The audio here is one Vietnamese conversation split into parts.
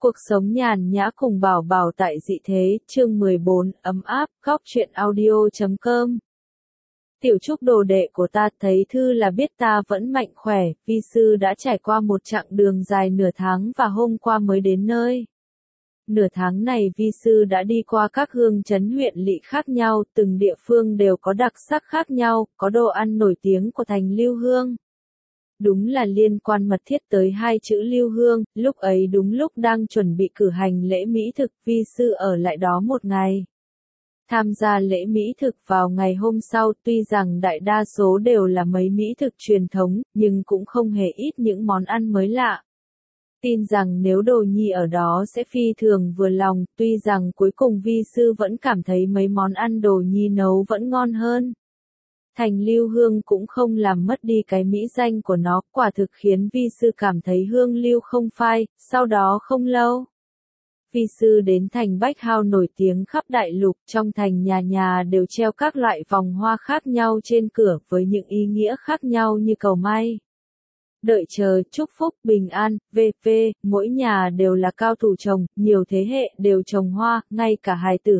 Cuộc sống nhàn nhã cùng Bảo Bảo tại dị thế, chương 14, ấm áp, góc truyện audio.com. Tiểu Trúc đồ đệ của ta thấy thư là biết ta vẫn mạnh khỏe, vi sư đã trải qua một chặng đường dài nửa tháng và hôm qua mới đến nơi. Nửa tháng này vi sư đã đi qua các hương trấn huyện lỵ khác nhau, từng địa phương đều có đặc sắc khác nhau, có đồ ăn nổi tiếng của thành Lưu Hương. Đúng là liên quan mật thiết tới hai chữ Lưu Hương, lúc ấy đúng lúc đang chuẩn bị cử hành lễ mỹ thực, vi sư ở lại đó một ngày. Tham gia lễ mỹ thực vào ngày hôm sau, tuy rằng đại đa số đều là mấy mỹ thực truyền thống, nhưng cũng không hề ít những món ăn mới lạ. Tin rằng nếu Đồ Nhi ở đó sẽ phi thường vừa lòng, tuy rằng cuối cùng vi sư vẫn cảm thấy mấy món ăn Đồ Nhi nấu vẫn ngon hơn. Thành Lưu Hương cũng không làm mất đi cái mỹ danh của nó, quả thực khiến vi sư cảm thấy hương lưu không phai. Sau đó không lâu, vi sư đến thành Bách Hao nổi tiếng khắp đại lục, trong thành nhà nhà đều treo các loại vòng hoa khác nhau trên cửa với những ý nghĩa khác nhau như cầu may, đợi chờ, chúc phúc, bình an, v.v. Mỗi nhà đều là cao thủ trồng, nhiều thế hệ đều trồng hoa, ngay cả hài tử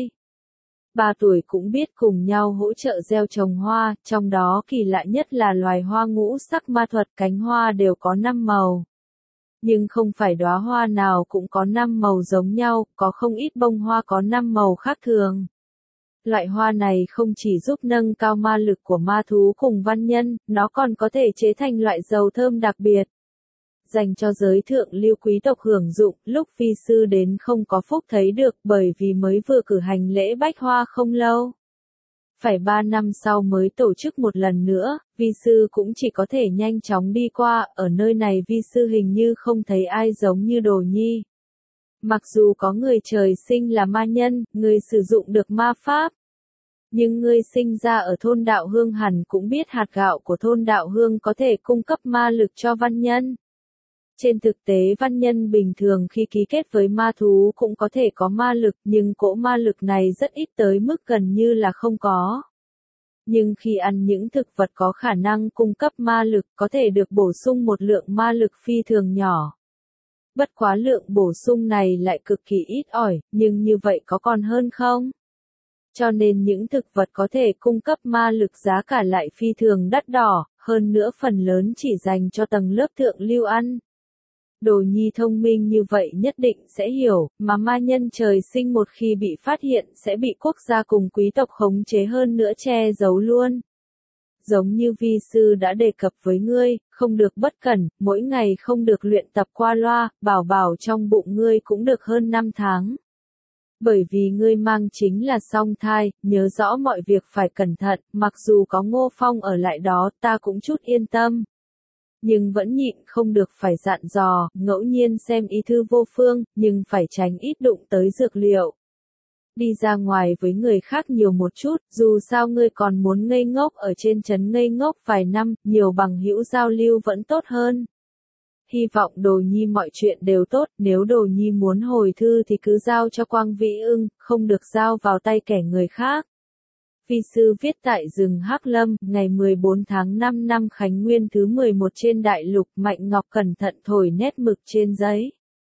2-3 tuổi cũng biết cùng nhau hỗ trợ gieo trồng hoa, trong đó kỳ lạ nhất là loài hoa ngũ sắc ma thuật, cánh hoa đều có 5 màu. Nhưng không phải đóa hoa nào cũng có 5 màu giống nhau, có không ít bông hoa có 5 màu khác thường. Loại hoa này không chỉ giúp nâng cao ma lực của ma thú cùng văn nhân, nó còn có thể chế thành loại dầu thơm đặc biệt, dành cho giới thượng lưu quý tộc hưởng dụng. Lúc vi sư đến không có phúc thấy được, bởi vì mới vừa cử hành lễ bách hoa không lâu. Phải 3 năm sau mới tổ chức một lần nữa, vi sư cũng chỉ có thể nhanh chóng đi qua, ở nơi này vi sư hình như không thấy ai giống như Đồ Nhi. Mặc dù có người trời sinh là ma nhân, người sử dụng được ma pháp, nhưng người sinh ra ở thôn đạo hương hẳn cũng biết hạt gạo của thôn đạo hương có thể cung cấp ma lực cho văn nhân. Trên thực tế văn nhân bình thường khi ký kết với ma thú cũng có thể có ma lực, nhưng cỗ ma lực này rất ít tới mức gần như là không có. Nhưng khi ăn những thực vật có khả năng cung cấp ma lực, có thể được bổ sung một lượng ma lực phi thường nhỏ. Bất quá lượng bổ sung này lại cực kỳ ít ỏi, nhưng như vậy có còn hơn không? Cho nên những thực vật có thể cung cấp ma lực giá cả lại phi thường đắt đỏ, hơn nữa phần lớn chỉ dành cho tầng lớp thượng lưu ăn. Đồ Nhi thông minh như vậy nhất định sẽ hiểu, mà ma nhân trời sinh một khi bị phát hiện sẽ bị quốc gia cùng quý tộc khống chế, hơn nữa che giấu luôn. Giống như vi sư đã đề cập với ngươi, không được bất cẩn, mỗi ngày không được luyện tập qua loa, Bảo Bảo trong bụng ngươi cũng được hơn 5 tháng. Bởi vì ngươi mang chính là song thai, nhớ rõ mọi việc phải cẩn thận, mặc dù có Ngô Phong ở lại đó ta cũng chút yên tâm. Nhưng vẫn nhịn không được phải dặn dò, ngẫu nhiên xem y thư vô phương, nhưng phải tránh ít đụng tới dược liệu. Đi ra ngoài với người khác nhiều một chút, dù sao ngươi còn muốn ngây ngốc ở trên trấn ngây ngốc vài năm, nhiều bằng hữu giao lưu vẫn tốt hơn. Hy vọng Đồ Nhi mọi chuyện đều tốt, nếu Đồ Nhi muốn hồi thư thì cứ giao cho Quang Vĩ Ưng, không được giao vào tay kẻ người khác. Vi sư viết tại rừng Hắc Lâm, ngày 14 tháng 5 năm Khánh Nguyên thứ 11 trên đại lục. Mạnh Ngọc cẩn thận thổi nét mực trên giấy.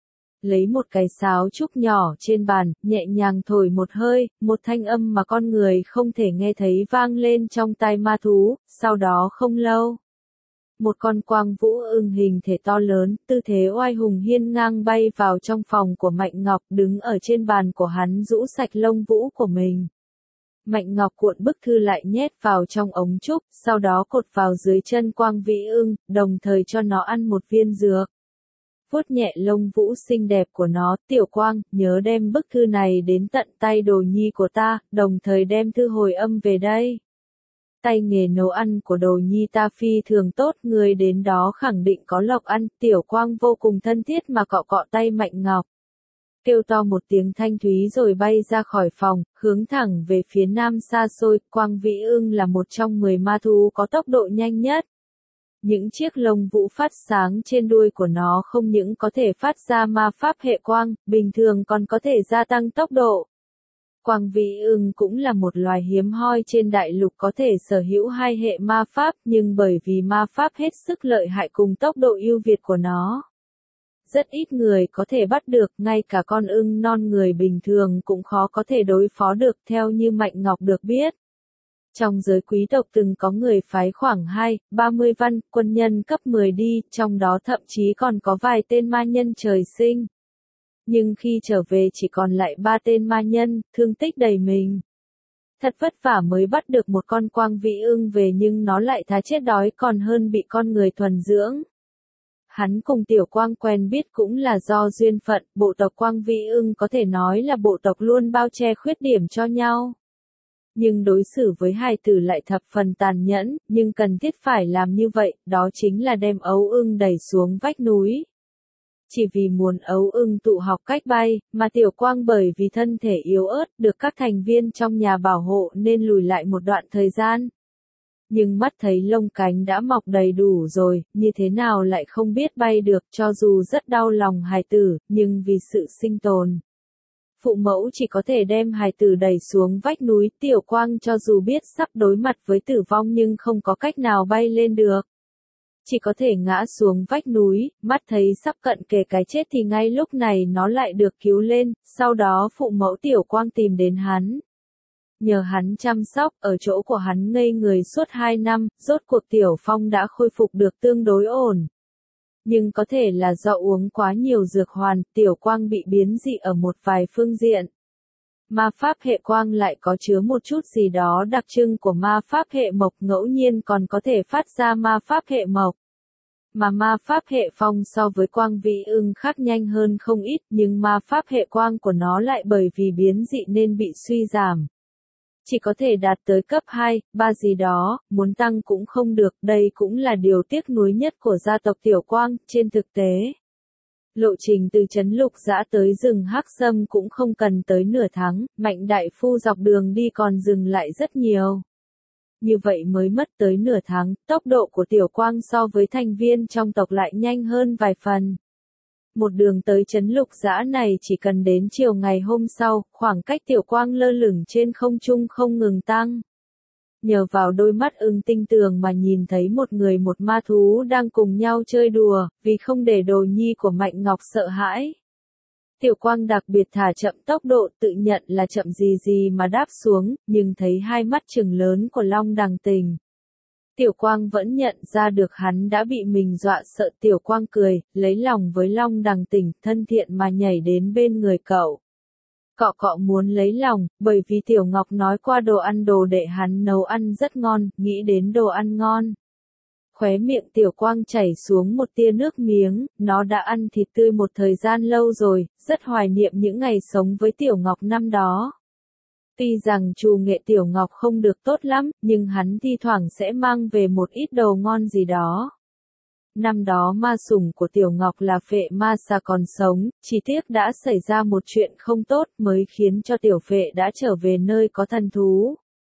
Lấy một cái sáo trúc nhỏ trên bàn, nhẹ nhàng thổi một hơi, một thanh âm mà con người không thể nghe thấy vang lên trong tai ma thú. Sau đó không lâu, một con quang vũ ưng hình thể to lớn, tư thế oai hùng hiên ngang bay vào trong phòng của Mạnh Ngọc, đứng ở trên bàn của hắn rũ sạch lông vũ của mình. Mạnh Ngọc cuộn bức thư lại nhét vào trong ống trúc, sau đó cột vào dưới chân Quang Vĩ Ưng, đồng thời cho nó ăn một viên dược. Vuốt nhẹ lông vũ xinh đẹp của nó, Tiểu Quang, nhớ đem bức thư này đến tận tay Đồ Nhi của ta, đồng thời đem thư hồi âm về đây. Tay nghề nấu ăn của Đồ Nhi ta phi thường tốt, người đến đó khẳng định có lộc ăn. Tiểu Quang vô cùng thân thiết mà cọ cọ tay Mạnh Ngọc, kêu to một tiếng thanh thúy rồi bay ra khỏi phòng, hướng thẳng về phía nam xa xôi. Quang Vĩ Ưng là một trong 10 ma thú có tốc độ nhanh nhất. Những chiếc lông vũ phát sáng trên đuôi của nó không những có thể phát ra ma pháp hệ quang, bình thường còn có thể gia tăng tốc độ. Quang Vĩ Ưng cũng là một loài hiếm hoi trên đại lục có thể sở hữu 2 hệ ma pháp, nhưng bởi vì ma pháp hết sức lợi hại cùng tốc độ ưu việt của nó, rất ít người có thể bắt được, ngay cả con ưng non người bình thường cũng khó có thể đối phó được theo như Mạnh Ngọc được biết. Trong giới quý tộc từng có người phái khoảng 30 văn quân nhân cấp 10 đi, trong đó thậm chí còn có vài tên ma nhân trời sinh. Nhưng khi trở về chỉ còn lại 3 tên ma nhân, thương tích đầy mình. Thật vất vả mới bắt được một con quang vĩ ưng về nhưng nó lại thà chết đói còn hơn bị con người thuần dưỡng. Hắn cùng Tiểu Quang quen biết cũng là do duyên phận, bộ tộc Quang Vĩ Ưng có thể nói là bộ tộc luôn bao che khuyết điểm cho nhau. Nhưng đối xử với hài tử lại thập phần tàn nhẫn, nhưng cần thiết phải làm như vậy, đó chính là đem ấu ưng đẩy xuống vách núi. Chỉ vì muốn ấu ưng tự học cách bay, mà Tiểu Quang bởi vì thân thể yếu ớt, được các thành viên trong nhà bảo hộ nên lùi lại một đoạn thời gian. Nhưng mắt thấy lông cánh đã mọc đầy đủ rồi, như thế nào lại không biết bay được, cho dù rất đau lòng hài tử, nhưng vì sự sinh tồn. Phụ mẫu chỉ có thể đem hài tử đẩy xuống vách núi. Tiểu Quang cho dù biết sắp đối mặt với tử vong nhưng không có cách nào bay lên được. Chỉ có thể ngã xuống vách núi, mắt thấy sắp cận kề cái chết thì ngay lúc này nó lại được cứu lên, sau đó phụ mẫu Tiểu Quang tìm đến hắn. Nhờ hắn chăm sóc, ở chỗ của hắn ngây người suốt 2 năm, rốt cuộc Tiểu Phong đã khôi phục được tương đối ổn. Nhưng có thể là do uống quá nhiều dược hoàn, Tiểu Quang bị biến dị ở một vài phương diện. Ma pháp hệ quang lại có chứa một chút gì đó đặc trưng của ma pháp hệ mộc, ngẫu nhiên còn có thể phát ra ma pháp hệ mộc. Mà ma pháp hệ phong so với Quang Vĩ Ưng khác nhanh hơn không ít, nhưng ma pháp hệ quang của nó lại bởi vì biến dị nên bị suy giảm. Chỉ có thể đạt tới cấp 2, 3 gì đó, muốn tăng cũng không được, đây cũng là điều tiếc nuối nhất của gia tộc Tiểu Quang. Trên thực tế, lộ trình từ trấn Lục Dã tới rừng Hắc Sâm cũng không cần tới nửa tháng, Mạnh đại phu dọc đường đi còn dừng lại rất nhiều. Như vậy mới mất tới nửa tháng, tốc độ của Tiểu Quang so với thành viên trong tộc lại nhanh hơn vài phần. Một đường tới trấn Lục Dã này chỉ cần đến chiều ngày hôm sau, khoảng cách Tiểu Quang lơ lửng trên không trung không ngừng tăng. Nhờ vào đôi mắt ưng tinh tường mà nhìn thấy một người một ma thú đang cùng nhau chơi đùa, vì không để đồ nhi của Mạnh Ngọc sợ hãi. Tiểu Quang đặc biệt thả chậm tốc độ, tự nhận là chậm gì gì mà đáp xuống, nhưng thấy hai mắt trừng lớn của Long Đằng Tình. Tiểu Quang vẫn nhận ra được hắn đã bị mình dọa sợ. Tiểu Quang cười, lấy lòng với Long Đằng Tình, thân thiện mà nhảy đến bên người cậu. Cọ cọ muốn lấy lòng, bởi vì Tiểu Ngọc nói qua đồ ăn đồ đệ hắn nấu ăn rất ngon, nghĩ đến đồ ăn ngon. Khóe miệng Tiểu Quang chảy xuống một tia nước miếng, nó đã ăn thịt tươi một thời gian lâu rồi, rất hoài niệm những ngày sống với Tiểu Ngọc năm đó. Tuy rằng trù nghệ Tiểu Ngọc không được tốt lắm, nhưng hắn thi thoảng sẽ mang về một ít đồ ngon gì đó. Năm đó ma sủng của Tiểu Ngọc là Phệ Ma Xà còn sống, chỉ tiếc đã xảy ra một chuyện không tốt mới khiến cho Tiểu Phệ đã trở về nơi có thần thú.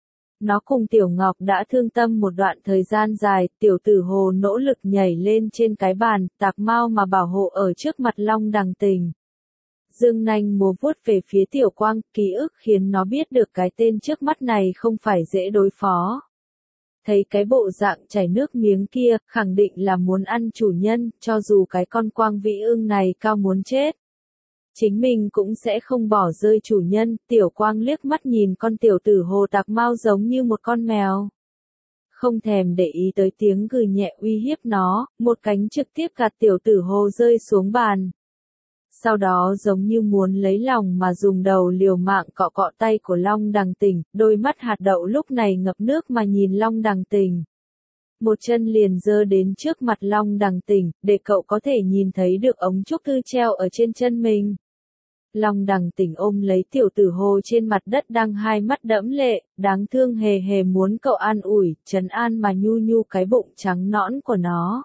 Nó cùng Tiểu Ngọc đã thương tâm một đoạn thời gian dài, Tiểu Tử Hồ nỗ lực nhảy lên trên cái bàn, tạc mau mà bảo hộ ở trước mặt Long Đằng Tình. Dương nanh múa vuốt về phía Tiểu Quang, ký ức khiến nó biết được cái tên trước mắt này không phải dễ đối phó. Thấy cái bộ dạng chảy nước miếng kia, khẳng định là muốn ăn chủ nhân, cho dù cái con Quang Vĩ Ưng này cao muốn chết. Chính mình cũng sẽ không bỏ rơi chủ nhân. Tiểu Quang liếc mắt nhìn con Tiểu Tử Hồ tạc mau giống như một con mèo. Không thèm để ý tới tiếng gừ nhẹ uy hiếp nó, một cánh trực tiếp gạt Tiểu Tử Hồ rơi xuống bàn. Sau đó giống như muốn lấy lòng mà dùng đầu liều mạng cọ cọ tay của Long Đằng Tình, đôi mắt hạt đậu lúc này ngập nước mà nhìn Long Đằng Tình. Một chân liền giơ đến trước mặt Long Đằng Tình, để cậu có thể nhìn thấy được ống trúc thư treo ở trên chân mình. Long Đằng Tình ôm lấy Tiểu Tử Hồ trên mặt đất đang hai mắt đẫm lệ, đáng thương hề hề muốn cậu an ủi, trấn an mà nhu nhu cái bụng trắng nõn của nó.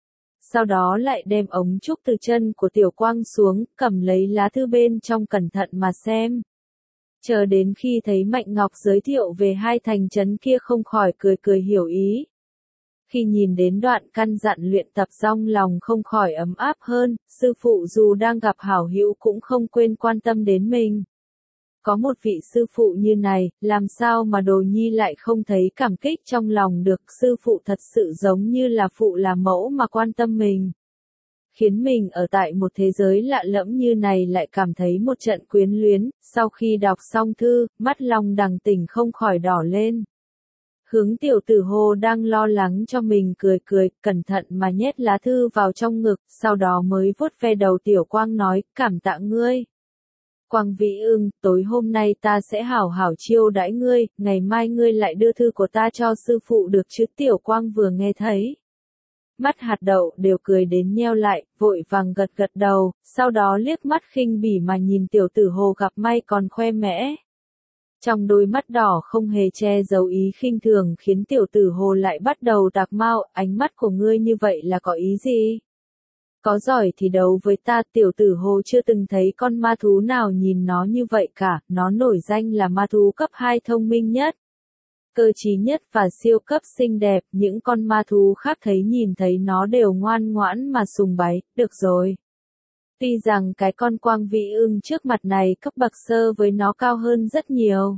Sau đó lại đem ống trúc từ chân của Tiểu Quang xuống, cầm lấy lá thư bên trong cẩn thận mà xem. Chờ đến khi thấy Mạnh Ngọc giới thiệu về hai thành trấn kia không khỏi cười cười hiểu ý. Khi nhìn đến đoạn căn dặn luyện tập trong lòng không khỏi ấm áp hơn, sư phụ dù đang gặp hảo hữu cũng không quên quan tâm đến mình. Có một vị sư phụ như này, làm sao mà đồ nhi lại không thấy cảm kích trong lòng được, sư phụ thật sự giống như là phụ là mẫu mà quan tâm mình. khiến mình ở tại một thế giới lạ lẫm như này lại cảm thấy một trận quyến luyến. Sau khi đọc xong thư, mắt Long Đằng Tỉnh không khỏi đỏ lên. Hướng Tiểu Tử Hồ đang lo lắng cho mình cười cười, cẩn thận mà nhét lá thư vào trong ngực, sau đó mới vuốt ve đầu Tiểu Quang nói, cảm tạ ngươi. Quang Vĩ Ưng, tối hôm nay ta sẽ hảo hảo chiêu đãi ngươi, ngày mai ngươi lại đưa thư của ta cho sư phụ được chứ. Tiểu Quang vừa nghe thấy. Mắt hạt đậu đều cười đến nheo lại, vội vàng gật gật đầu, sau đó liếc mắt khinh bỉ mà nhìn Tiểu Tử Hồ gặp may còn khoe mẽ. Trong đôi mắt đỏ không hề che giấu ý khinh thường khiến Tiểu Tử Hồ lại bắt đầu tạc mao, ánh mắt của ngươi như vậy là có ý gì? Có giỏi thì đấu với ta. Tiểu Tử Hồ chưa từng thấy con ma thú nào nhìn nó như vậy cả, nó nổi danh là ma thú cấp 2 thông minh nhất, cơ trí nhất và siêu cấp xinh đẹp, những con ma thú khác nhìn thấy nó đều ngoan ngoãn mà sùng bái. Được rồi. Tuy rằng cái con Quang Vĩ Ưng trước mặt này cấp bậc sơ với nó cao hơn rất nhiều.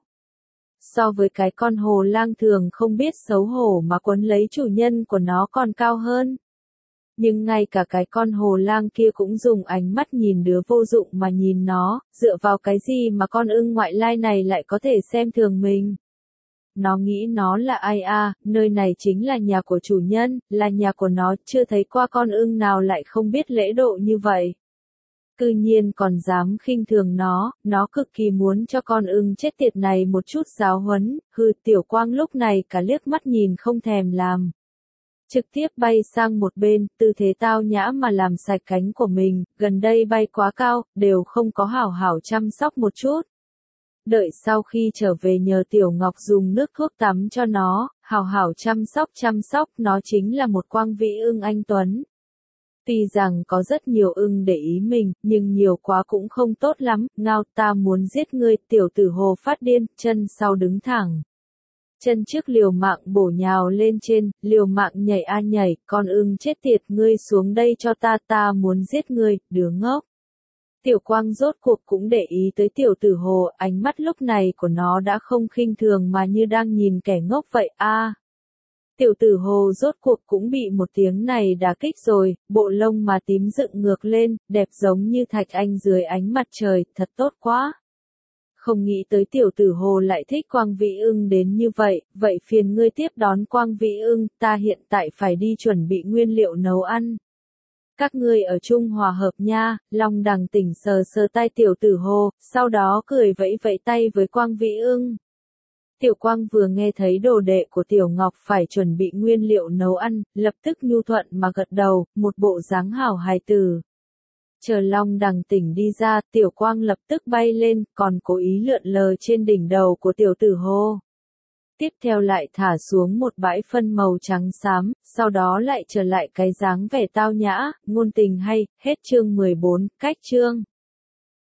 So với cái con hồ lang thường không biết xấu hổ mà quấn lấy chủ nhân của nó còn cao hơn. Nhưng ngay cả cái con hồ lang kia cũng dùng ánh mắt nhìn đứa vô dụng mà nhìn nó, dựa vào cái gì mà con ưng ngoại lai này lại có thể xem thường mình. Nó nghĩ nó là ai à, nơi này chính là nhà của chủ nhân, là nhà của nó, chưa thấy qua con ưng nào lại không biết lễ độ như vậy. Cư nhiên còn dám khinh thường nó cực kỳ muốn cho con ưng chết tiệt này một chút giáo huấn. Hừ, Tiểu Quang lúc này cả liếc mắt nhìn không thèm làm. Trực tiếp bay sang một bên, tư thế tao nhã mà làm sạch cánh của mình, gần đây bay quá cao, đều không có hảo hảo chăm sóc một chút. Đợi sau khi trở về nhờ Tiểu Ngọc dùng nước thuốc tắm cho nó, hảo hảo chăm sóc, nó chính là một Quang Vĩ Ưng anh tuấn. Tuy rằng có rất nhiều ưng để ý mình, nhưng nhiều quá cũng không tốt lắm. Ngao, ta muốn giết ngươi. Tiểu Tử Hồ phát điên, chân sau đứng thẳng. Chân trước liều mạng bổ nhào lên trên, liều mạng nhảy a nhảy, con ưng chết tiệt, ngươi xuống đây cho ta muốn giết ngươi, đứa ngốc. Tiểu Quang rốt cuộc cũng để ý tới Tiểu Tử Hồ, ánh mắt lúc này của nó đã không khinh thường mà như đang nhìn kẻ ngốc vậy a. Tiểu Tử Hồ rốt cuộc cũng bị một tiếng này đả kích rồi, bộ lông mà tím dựng ngược lên, đẹp giống như thạch anh dưới ánh mặt trời, thật tốt quá. Không nghĩ tới Tiểu Tử Hồ lại thích Quang Vĩ Ưng đến như vậy, vậy phiền ngươi tiếp đón Quang Vĩ Ưng, ta hiện tại phải đi chuẩn bị nguyên liệu nấu ăn. Các ngươi ở chung hòa hợp nha. Long Đằng Tỉnh sờ sờ tay Tiểu Tử Hồ, sau đó cười vẫy vẫy tay với Quang Vĩ Ưng. Tiểu Quang vừa nghe thấy đồ đệ của Tiểu Ngọc phải chuẩn bị nguyên liệu nấu ăn, lập tức nhu thuận mà gật đầu, một bộ dáng hảo hài tử. Chờ Long Đằng Tỉnh đi ra, Tiểu Quang lập tức bay lên, còn cố ý lượn lờ trên đỉnh đầu của Tiểu Tử Hồ. Tiếp theo lại thả xuống một bãi phân màu trắng xám, sau đó lại trở lại cái dáng vẻ tao nhã, ngôn tình hay. Hết chương 14, cách chương.